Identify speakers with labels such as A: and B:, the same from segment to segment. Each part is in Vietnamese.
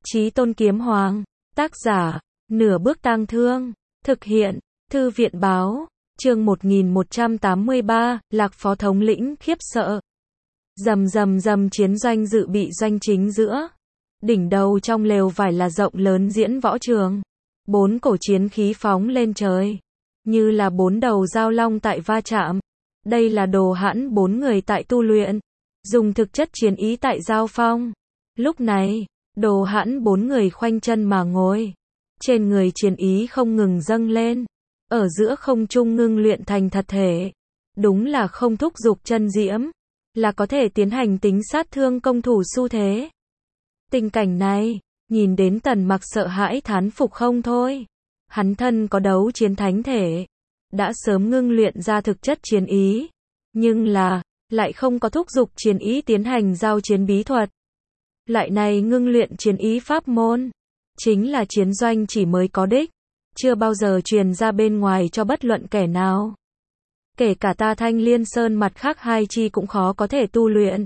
A: Chí Tôn Kiếm Hoàng, tác giả, Nửa Bước Tang Thương, thực hiện, Thư viện Báo, chương 1183, Lạc Phó Thống lĩnh khiếp sợ. Rầm rầm rầm, chiến doanh dự bị doanh chính giữa. Đỉnh đầu trong lều vải là rộng lớn diễn võ trường. 4 cổ chiến khí phóng lên trời, như là 4 đầu dao long tại va chạm. Đây là Đồ Hãn 4 người tại tu luyện, dùng thực chất chiến ý tại giao phong. Lúc này, Đồ Hãn 4 người khoanh chân mà ngồi, trên người chiến ý không ngừng dâng lên, ở giữa không trung ngưng luyện thành thật thể. Đúng là không thúc giục chân diễm, là có thể tiến hành tính sát thương công thủ xu thế. Tình cảnh này, nhìn đến Tần Mặc sợ hãi thán phục không thôi. Hắn thân có đấu chiến thánh thể, đã sớm ngưng luyện ra thực chất chiến ý, nhưng là, lại không có thúc giục chiến ý tiến hành giao chiến bí thuật. Loại này ngưng luyện chiến ý pháp môn, chính là chiến doanh chỉ mới có đích, chưa bao giờ truyền ra bên ngoài cho bất luận kẻ nào. Kể cả ta Thanh Liên Sơn mặt khác hai chi cũng khó có thể tu luyện.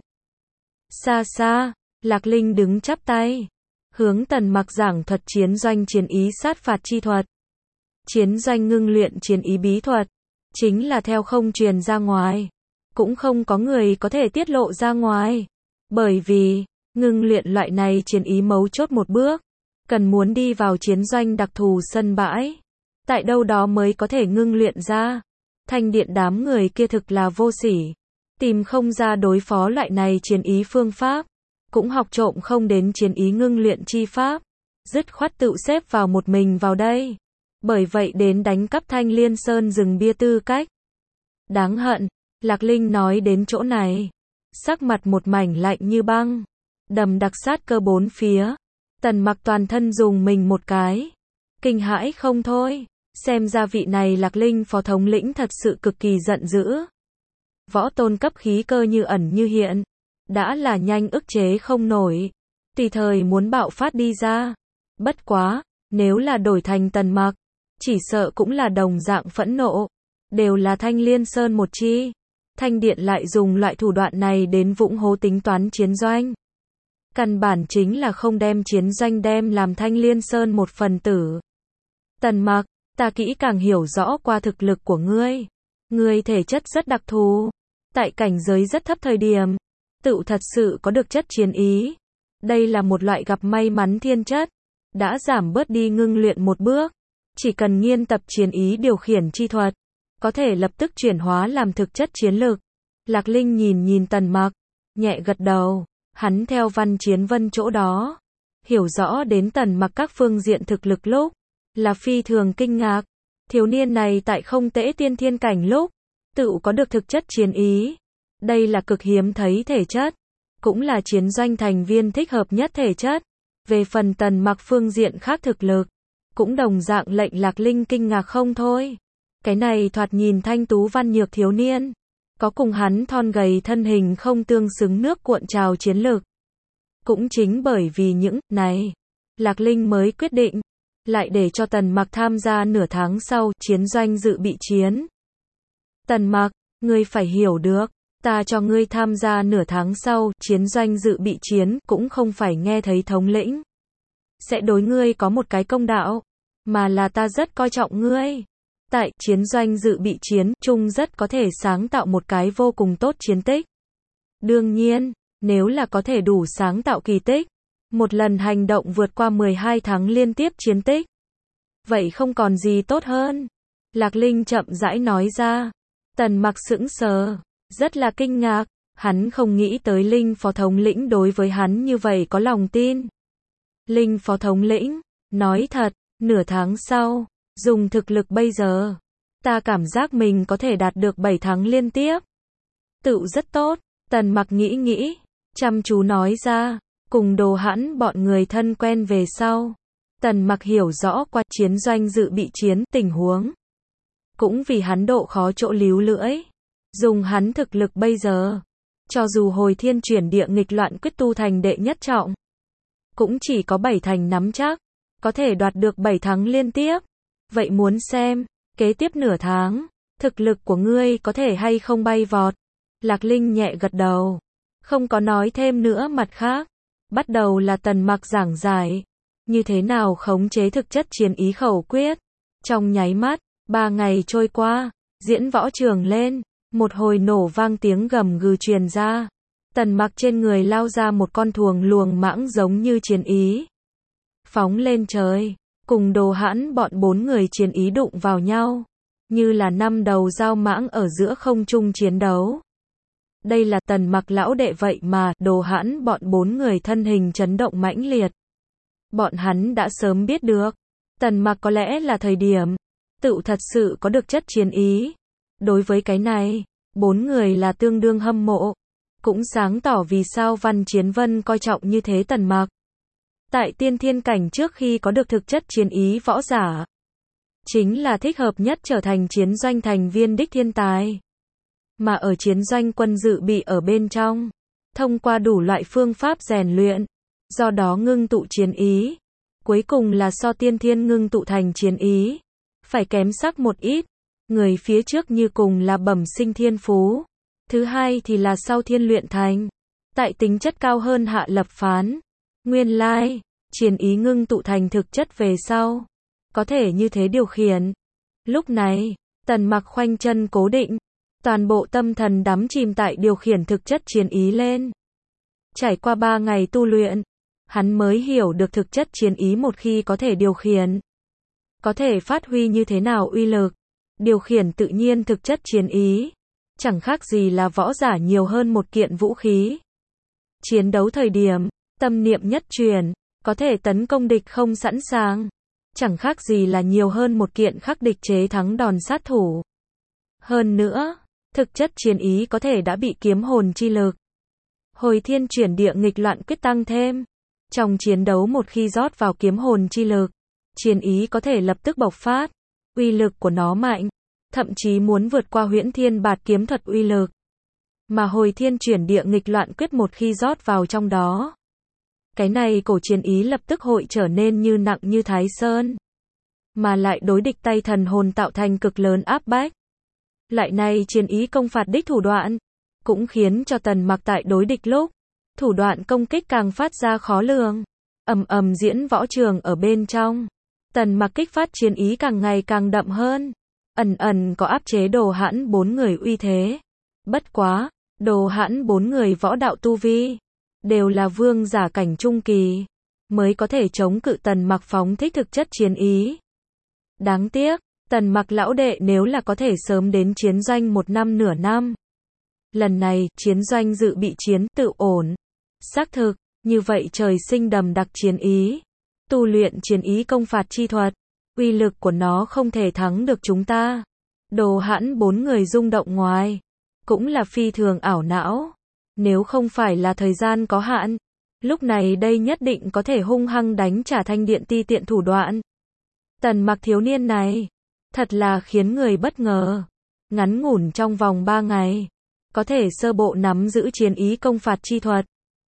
A: Xa xa, Lạc Linh đứng chắp tay, hướng Tần Mặc giảng thuật chiến doanh chiến ý sát phạt chi thuật. Chiến doanh ngưng luyện chiến ý bí thuật, chính là theo không truyền ra ngoài, cũng không có người có thể tiết lộ ra ngoài. Bởi vì, ngưng luyện loại này chiến ý mấu chốt một bước, cần muốn đi vào chiến doanh đặc thù sân bãi. Tại đâu đó mới có thể ngưng luyện ra. Thanh điện đám người kia thực là vô sỉ, tìm không ra đối phó loại này chiến ý phương pháp, cũng học trộm không đến chiến ý ngưng luyện chi pháp, dứt khoát tự xếp vào một mình vào đây. Bởi vậy đến đánh cắp Thanh Liên Sơn rừng bia tư cách. Đáng hận, Lạc Linh nói đến chỗ này, sắc mặt một mảnh lạnh như băng, đầm đặc sát cơ bốn phía. Tần Mặc toàn thân dùng mình một cái, kinh hãi không thôi, xem ra vị này Lạc Linh phó thống lĩnh thật sự cực kỳ giận dữ. Võ tôn cấp khí cơ như ẩn như hiện, đã là nhanh ức chế không nổi, tùy thời muốn bạo phát đi ra. Bất quá, nếu là đổi thành Tần Mặc, chỉ sợ cũng là đồng dạng phẫn nộ, đều là Thanh Liên Sơn một chi. Thanh điện lại dùng loại thủ đoạn này đến vũng hố tính toán chiến doanh. Căn bản chính là không đem chiến doanh đem làm Thanh Liên Sơn một phần tử. Tần Mặc, ta kỹ càng hiểu rõ qua thực lực của ngươi. Ngươi thể chất rất đặc thù, tại cảnh giới rất thấp thời điểm, tự thật sự có được chất chiến ý. Đây là một loại gặp may mắn thiên chất, đã giảm bớt đi ngưng luyện một bước. Chỉ cần nghiên tập chiến ý điều khiển chi thuật, có thể lập tức chuyển hóa làm thực chất chiến lực. Lạc Linh nhìn Tần Mặc, nhẹ gật đầu. Hắn theo Văn Chiến Vân chỗ đó, hiểu rõ đến Tần Mặc các phương diện thực lực lúc, là phi thường kinh ngạc. Thiếu niên này tại không tễ tiên thiên cảnh lúc, tự có được thực chất chiến ý. Đây là cực hiếm thấy thể chất, cũng là chiến doanh thành viên thích hợp nhất thể chất. Về phần Tần Mặc phương diện khác thực lực, cũng đồng dạng lệnh Lạc Linh kinh ngạc không thôi. Cái này thoạt nhìn thanh tú văn nhược thiếu niên, có cùng hắn thon gầy thân hình không tương xứng nước cuộn trào chiến lực. Cũng chính bởi vì những này, Lạc Linh mới quyết định, lại để cho Tần Mặc tham gia nửa tháng sau chiến doanh dự bị chiến. Tần Mặc, ngươi phải hiểu được, ta cho ngươi tham gia nửa tháng sau chiến doanh dự bị chiến cũng không phải nghe thấy thống lĩnh sẽ đối ngươi có một cái công đạo, mà là ta rất coi trọng ngươi. Tại chiến doanh dự bị chiến chung rất có thể sáng tạo một cái vô cùng tốt chiến tích. Đương nhiên, nếu là có thể đủ sáng tạo kỳ tích, một lần hành động vượt qua 12 tháng liên tiếp chiến tích, vậy không còn gì tốt hơn. Lạc Linh chậm rãi nói ra. Tần Mặc sững sờ, rất là kinh ngạc, hắn không nghĩ tới Linh phó thống lĩnh đối với hắn như vậy có lòng tin. Linh phó thống lĩnh, nói thật, nửa tháng sau, dùng thực lực bây giờ, ta cảm giác mình có thể đạt được 7 tháng liên tiếp. Tự rất tốt, Tần Mặc nghĩ, chăm chú nói ra, cùng Đồ Hãn bọn người thân quen về sau. Tần Mặc hiểu rõ qua chiến doanh dự bị chiến tình huống. Cũng vì hắn độ khó chỗ líu lưỡi. Dùng hắn thực lực bây giờ, cho dù hồi thiên chuyển địa nghịch loạn quyết tu thành đệ nhất trọng, cũng chỉ có 7 thành nắm chắc, có thể đoạt được 7 tháng liên tiếp. Vậy muốn xem, kế tiếp nửa tháng, thực lực của ngươi có thể hay không bay vọt. Lạc Linh nhẹ gật đầu, không có nói thêm nữa mặt khác. Bắt đầu là Tần Mặc giảng giải, như thế nào khống chế thực chất chiến ý khẩu quyết. Trong nháy mắt, 3 ngày trôi qua, diễn võ trường lên, một hồi nổ vang tiếng gầm gừ truyền ra. Tần Mặc trên người lao ra một con thuồng luồng mãng giống như chiến ý. Phóng lên trời, cùng Đồ Hãn bọn 4 người chiến ý đụng vào nhau, như là 5 đầu dao mãng ở giữa không trung chiến đấu. Đây là Tần Mặc lão đệ vậy mà, Đồ Hãn bọn 4 người thân hình chấn động mãnh liệt. Bọn hắn đã sớm biết được, Tần Mặc có lẽ là thời điểm, tự thật sự có được chất chiến ý. Đối với cái này, 4 người là tương đương hâm mộ, cũng sáng tỏ vì sao Văn Chiến Vân coi trọng như thế Tần Mặc. Tại tiên thiên cảnh trước khi có được thực chất chiến ý võ giả, chính là thích hợp nhất trở thành chiến doanh thành viên đích thiên tài. Mà ở chiến doanh quân dự bị ở bên trong, thông qua đủ loại phương pháp rèn luyện, do đó ngưng tụ chiến ý, cuối cùng là so tiên thiên ngưng tụ thành chiến ý, phải kém sắc một ít. Người phía trước như cùng là bẩm sinh thiên phú, thứ hai thì là sau thiên luyện thành, tại tính chất cao hơn hạ lập phán. Nguyên lai, chiến ý ngưng tụ thành thực chất về sau, có thể như thế điều khiển. Lúc này, Tần Mặc khoanh chân cố định, toàn bộ tâm thần đắm chìm tại điều khiển thực chất chiến ý lên. Trải qua 3 ngày tu luyện, hắn mới hiểu được thực chất chiến ý một khi có thể điều khiển, có thể phát huy như thế nào uy lực. Điều khiển tự nhiên thực chất chiến ý, chẳng khác gì là võ giả nhiều hơn một kiện vũ khí. Chiến đấu thời điểm, tâm niệm nhất truyền, có thể tấn công địch không sẵn sàng, chẳng khác gì là nhiều hơn một kiện khắc địch chế thắng đòn sát thủ. Hơn nữa, thực chất chiến ý có thể đã bị kiếm hồn chi lực, hồi thiên chuyển địa nghịch loạn quyết tăng thêm. Trong chiến đấu một khi rót vào kiếm hồn chi lực, chiến ý có thể lập tức bộc phát. Uy lực của nó mạnh, thậm chí muốn vượt qua Huyễn Thiên Bạt kiếm thuật uy lực. Mà hồi thiên chuyển địa nghịch loạn quyết một khi rót vào trong đó, cái này cổ chiến ý lập tức hội trở nên như nặng như Thái Sơn, mà lại đối địch tay thần hồn tạo thành cực lớn áp bách. Lại này chiến ý công phạt đích thủ đoạn, cũng khiến cho Tần Mặc tại đối địch lúc, thủ đoạn công kích càng phát ra khó lường. Ầm ầm diễn võ trường ở bên trong, Tần Mặc kích phát chiến ý càng ngày càng đậm hơn, ẩn ẩn có áp chế Đồ Hãn 4 người uy thế. Bất quá, Đồ Hãn 4 người võ đạo tu vi, đều là vương giả cảnh trung kỳ, mới có thể chống cự Tần Mặc phóng thích thực chất chiến ý. Đáng tiếc, Tần Mặc lão đệ nếu là có thể sớm đến chiến doanh 1 năm nửa năm. Lần này, chiến doanh dự bị chiến tự ổn. Xác thực, như vậy trời sinh đầm đặc chiến ý. Tu luyện chiến ý công phạt chi thuật, uy lực của nó không thể thắng được chúng ta. Đồ Hãn 4 người rung động ngoài, cũng là phi thường ảo não. Nếu không phải là thời gian có hạn, lúc này đây nhất định có thể hung hăng đánh trả Thanh Điện ti tiện thủ đoạn. Tần Mặc thiếu niên này, thật là khiến người bất ngờ. Ngắn ngủn trong vòng 3 ngày, có thể sơ bộ nắm giữ chiến ý công phạt chi thuật.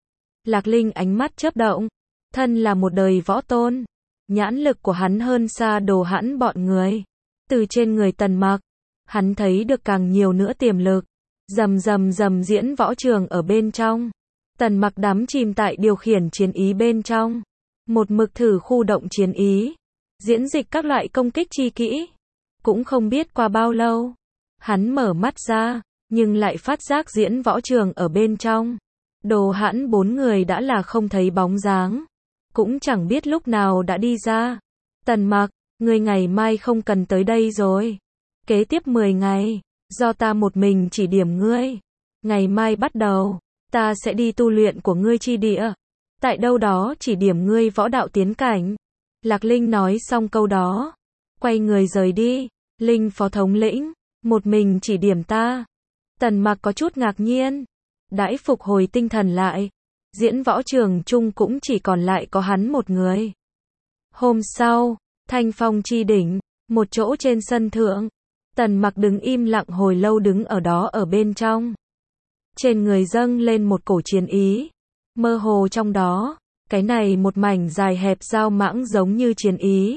A: Lạc Linh ánh mắt chớp động, thân là một đời võ tôn, nhãn lực của hắn hơn xa Đồ Hãn bọn người. Từ trên người Tần Mặc, hắn thấy được càng nhiều nữa tiềm lực. Rầm rầm rầm diễn võ trường ở bên trong, Tần Mặc đắm chìm tại điều khiển chiến ý bên trong, một mực thử khu động chiến ý, diễn dịch các loại công kích chi kỹ. Cũng không biết qua bao lâu, hắn mở mắt ra, nhưng lại phát giác diễn võ trường ở bên trong, Đồ Hãn 4 người đã là không thấy bóng dáng, cũng chẳng biết lúc nào đã đi ra. Tần Mặc, ngươi ngày mai không cần tới đây rồi. Kế tiếp 10 ngày, do ta một mình chỉ điểm ngươi. Ngày mai bắt đầu, ta sẽ đi tu luyện của ngươi chi địa, tại đâu đó chỉ điểm ngươi võ đạo tiến cảnh. Lạc Linh nói xong câu đó, quay người rời đi. Linh phó thống lĩnh, một mình chỉ điểm ta. Tần Mặc có chút ngạc nhiên, đãi phục hồi tinh thần lại, diễn võ trường chung cũng chỉ còn lại có hắn một người. Hôm sau, Thanh Phong chi đỉnh, một chỗ trên sân thượng, Tần Mặc đứng im lặng hồi lâu đứng ở đó ở bên trong. Trên người dâng lên một cổ chiến ý, mơ hồ trong đó, cái này một mảnh dài hẹp dao mãng giống như chiến ý.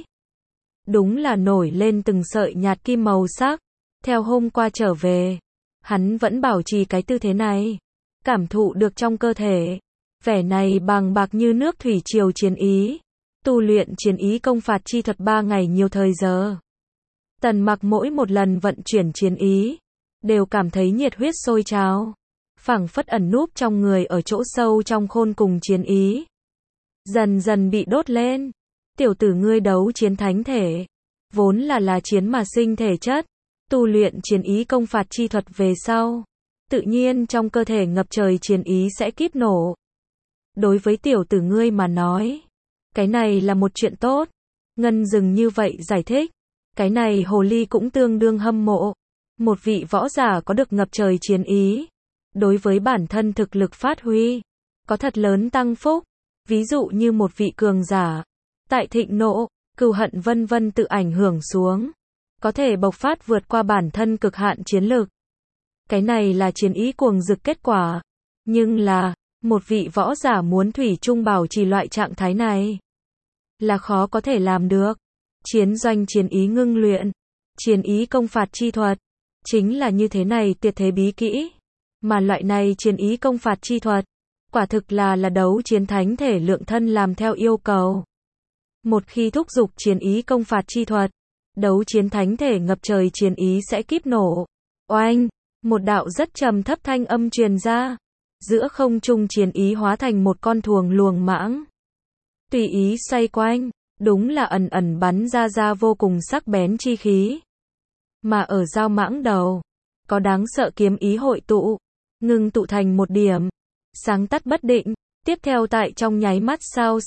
A: Đúng là nổi lên từng sợi nhạt kim màu sắc. Theo hôm qua trở về, hắn vẫn bảo trì cái tư thế này, cảm thụ được trong cơ thể, vẻ này bàng bạc như nước thủy triều chiến ý. Tu luyện chiến ý công phạt chi thuật 3 ngày nhiều thời giờ. Tần Mặc mỗi một lần vận chuyển chiến ý, đều cảm thấy nhiệt huyết sôi trào, phảng phất ẩn núp trong người ở chỗ sâu trong khôn cùng chiến ý. Dần dần bị đốt lên. Tiểu tử ngươi đấu chiến thánh thể, vốn là chiến mà sinh thể chất, tu luyện chiến ý công phạt chi thuật về sau, tự nhiên trong cơ thể ngập trời chiến ý sẽ kíp nổ. Đối với tiểu tử ngươi mà nói, cái này là một chuyện tốt. Ngân Dừng như vậy giải thích. Cái này hồ ly cũng tương đương hâm mộ. Một vị võ giả có được ngập trời chiến ý, đối với bản thân thực lực phát huy, có thật lớn tăng phúc. Ví dụ như một vị cường giả, tại thịnh nộ, cừu hận vân vân tự ảnh hưởng xuống, có thể bộc phát vượt qua bản thân cực hạn chiến lực. Cái này là chiến ý cuồng dực kết quả. Nhưng là, một vị võ giả muốn thủy chung bảo trì loại trạng thái này, là khó có thể làm được. Chiến doanh chiến ý ngưng luyện, chiến ý công phạt chi thuật, chính là như thế này tuyệt thế bí kỹ. Mà loại này chiến ý công phạt chi thuật, quả thực là đấu chiến thánh thể lượng thân làm theo yêu cầu. Một khi thúc giục chiến ý công phạt chi thuật, đấu chiến thánh thể ngập trời chiến ý sẽ kíp nổ. Oanh, một đạo rất trầm thấp thanh âm truyền ra. Giữa không trung chiến ý hóa thành một con thuồng luồng mãng. Tùy ý xoay quanh, đúng là ẩn ẩn bắn ra vô cùng sắc bén chi khí. Mà ở dao mãng đầu, có đáng sợ kiếm ý hội tụ, ngưng tụ thành một điểm, sáng tắt bất định, tiếp theo tại trong nháy mắt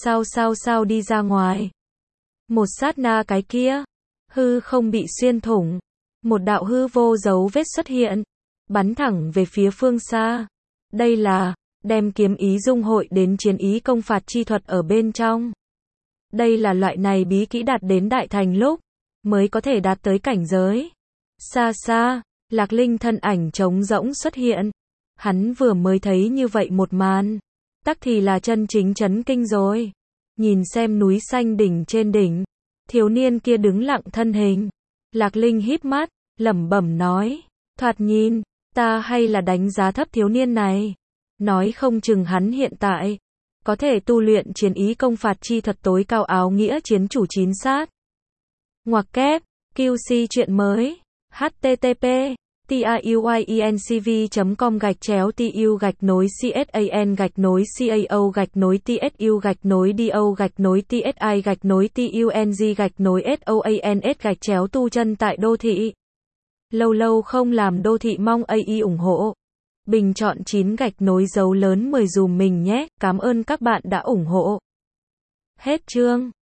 A: sao đi ra ngoài. Một sát na cái kia, hư không bị xuyên thủng, một đạo hư vô dấu vết xuất hiện, bắn thẳng về phía phương xa. Đây là đem kiếm ý dung hội đến chiến ý công phạt chi thuật ở bên trong. Đây là loại này bí kỹ đạt đến đại thành lúc mới có thể đạt tới cảnh giới. Xa xa, Lạc Linh thân ảnh trống rỗng xuất hiện. Hắn vừa mới thấy như vậy một màn, tắc thì là chân chính chấn kinh rồi. Nhìn xem núi xanh đỉnh trên đỉnh, thiếu niên kia đứng lặng thân hình. Lạc Linh híp mắt, lẩm bẩm nói, thoạt nhìn, ta hay là đánh giá thấp thiếu niên này. Nói không chừng hắn hiện tại có thể tu luyện chiến ý công phạt chi thuật tối cao áo nghĩa chiến chủ chín sát. Ngoặc kép, QC chuyện mới. http tu chân tại đô thị. Lâu lâu không làm đô thị mong AI ủng hộ. Bình chọn 9 dấu lớn 10 dùm mình nhé. Cảm ơn các bạn đã ủng hộ. Hết chương.